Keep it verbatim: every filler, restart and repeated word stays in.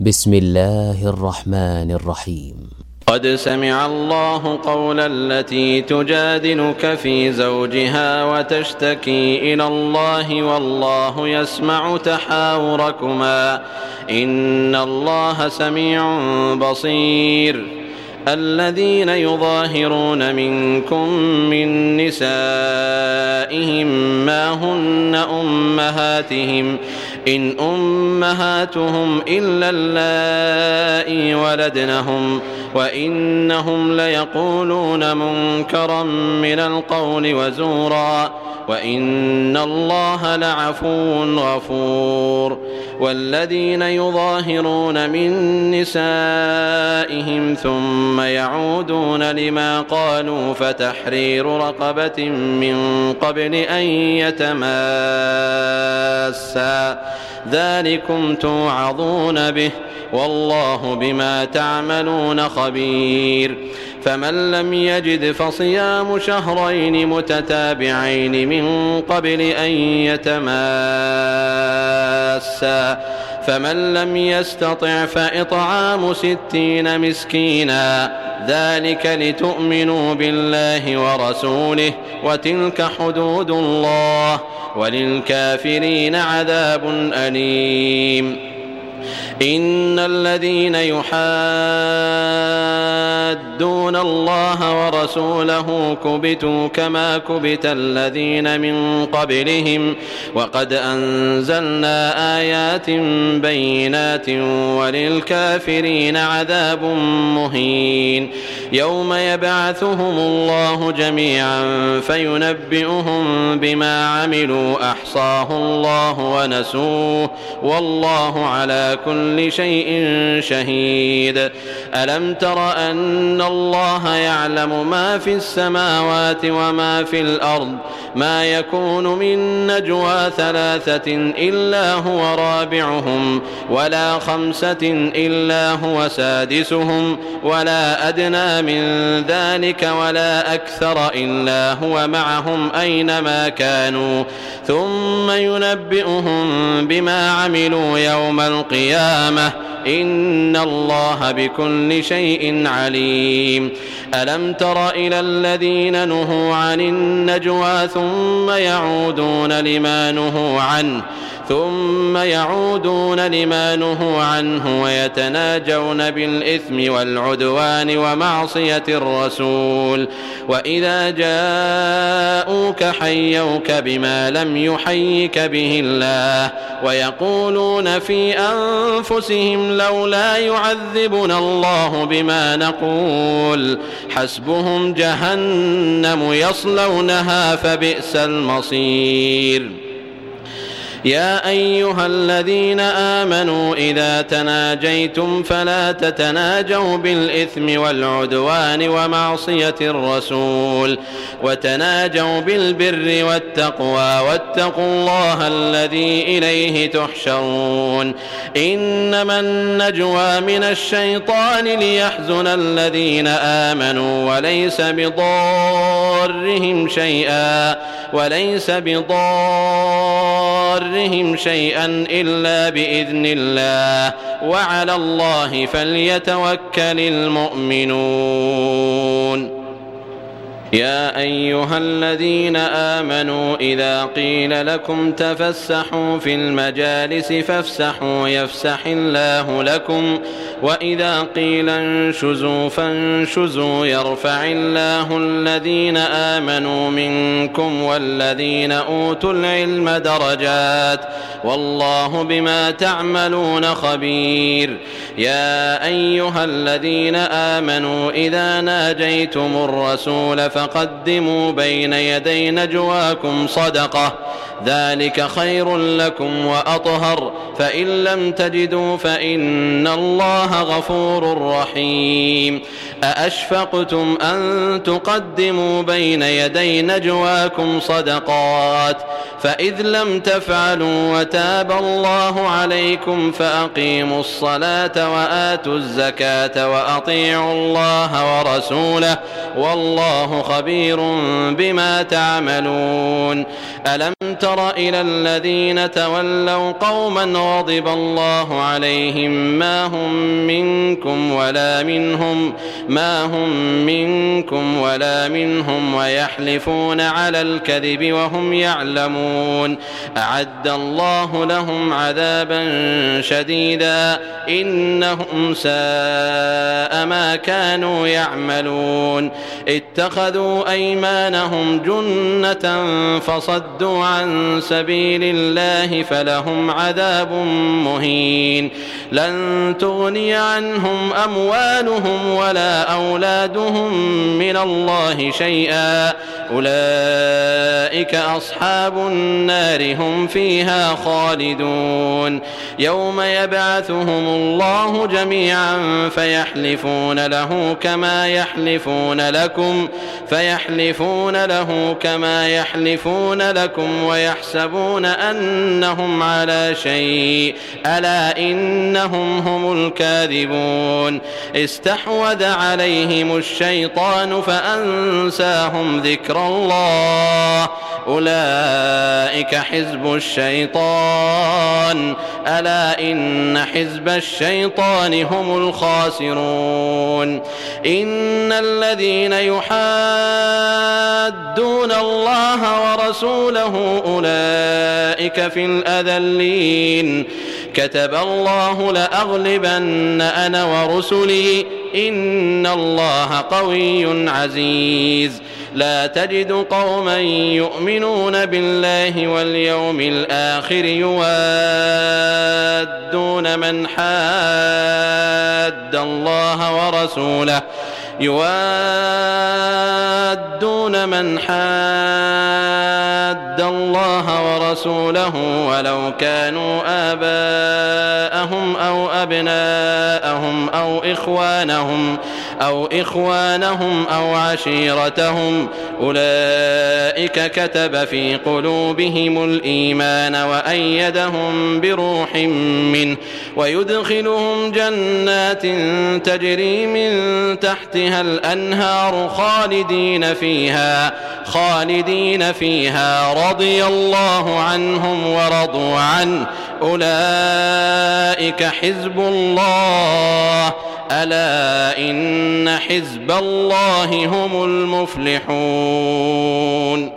بسم الله الرحمن الرحيم. قد سمع الله قول التي تجادلك في زوجها وتشتكي إلى الله والله يسمع تحاوركما إن الله سميع بصير. الذين يظاهرون منكم من نسائهم ما هن أمهاتهم إن أمهاتهم إلا اللائي ولدنهم وإنهم ليقولون منكرا من القول وزورا وإن الله لعفو غفور. والذين يظاهرون من نسائهم ثم يعودون لما قالوا فتحرير رقبة من قبل أن يتماسا ذلكم توعظون به والله بما تعملون خبير. فمن لم يجد فصيام شهرين متتابعين من قبل أن يتماسا فمن لم يستطع فإطعام ستين مسكينا ذلك لتؤمنوا بالله ورسوله وتلك حدود الله وللكافرين عذاب أليم. إن الذين يحادون الله ورسوله كبتوا كما كبت الذين من قبلهم وقد أنزلنا آيات بينات وللكافرين عذاب مهين. يوم يبعثهم الله جميعا فينبئهم بما عملوا أحصاه الله ونسوه والله على كل شيء شهيد. ألم تر أن الله يعلم ما في السماوات وما في الأرض ما يكون من نجوى ثلاثة إلا هو رابعهم ولا خمسة إلا هو سادسهم ولا أدنى من ذلك ولا أكثر إلا هو معهم أينما كانوا ثم ينبئهم بما عملوا يوم القيامة إن الله بكل شيء عليم. ألم تر إلى الذين نهوا عن النجوى ثم يعودون لما نهوا عنه ثم يعودون لما نهوا عنه ويتناجون بالإثم والعدوان ومعصية الرسول وإذا جاءوك حيوك بما لم يحيك به الله ويقولون في أنفسهم لولا يعذبنا الله بما نقول حسبهم جهنم يصلونها فبئس المصير. يا أيها الذين آمنوا إذا تناجيتم فلا تتناجوا بالإثم والعدوان ومعصية الرسول وتناجوا بالبر والتقوى واتقوا الله الذي إليه تحشرون. إنما النجوى من الشيطان ليحزن الذين آمنوا وليس بضارهم شيئا وليس بضارهم شيئا إلا بإذن الله وعلى الله فليتوكل المؤمنون. يا أيها الذين آمنوا إذا قيل لكم تفسحوا في المجالس فافسحوا يفسح الله لكم وإذا قيل انشزوا فانشزوا يرفع الله الذين آمنوا منكم والذين أوتوا العلم درجات والله بما تعملون خبير. يا أيها الذين آمنوا إذا ناجيتم الرسول فقدموا بين يدي نجواكم صدقة ذلك خير لكم وأطهر فإن لم تجدوا فإن الله غفور رحيم. أأشفقتم أن تقدموا بين يدي نجواكم صدقات فإذ لم تفعلوا وتاب الله عليكم فأقيموا الصلاة وآتوا الزكاة وأطيعوا الله ورسوله والله خبير بما تعملون. ألم تر تر إلى الذين تولوا قوما غضب الله عليهم ما هم منكم ولا منهم ما هم منكم ولا منهم ويحلفون على الكذب وهم يعلمون أعد الله لهم عذابا شديدا إنهم ساء ما كانوا يعملون اتخذوا أيمانهم جنة فصدوا عن سبيل الله فلهم عذاب مهين لن تغني عنهم أموالهم ولا أولادهم من الله شيئا أولئك أصحاب النار هم فيها خالدون يوم يبعثهم الله جميعا فيحلفون له كما يحلفون لكم فيحلفون له كما يحلفون لكم ويحسبون أنهم على شيء ألا إنهم هم الكاذبون استحوذ عليهم الشيطان فأنساهم ذكر الله أولئك حزب الشيطان ألا إن حزب الشيطان هم الخاسرون إن الذين يحادون الله ورسوله أولئك في الأذلين كتب الله لأغلبن أنا ورسلي إن الله قوي عزيز لا تجد قوما يؤمنون بالله واليوم الآخر يوادون من حاد الله ورسوله يوادون من حاد الله ورسوله ولو كانوا آباءهم أو أبناءهم أو إخوانهم أو إخوانهم أو عشيرتهم أولئك كتب في قلوبهم الإيمان وأيدهم بروح منه ويدخلهم جنات تجري من تحتها الأنهار خالدين فيها خالدين فيها رضي الله عنهم ورضوا عنه أولئك حزب الله ألا إن حزب الله هم المفلحون.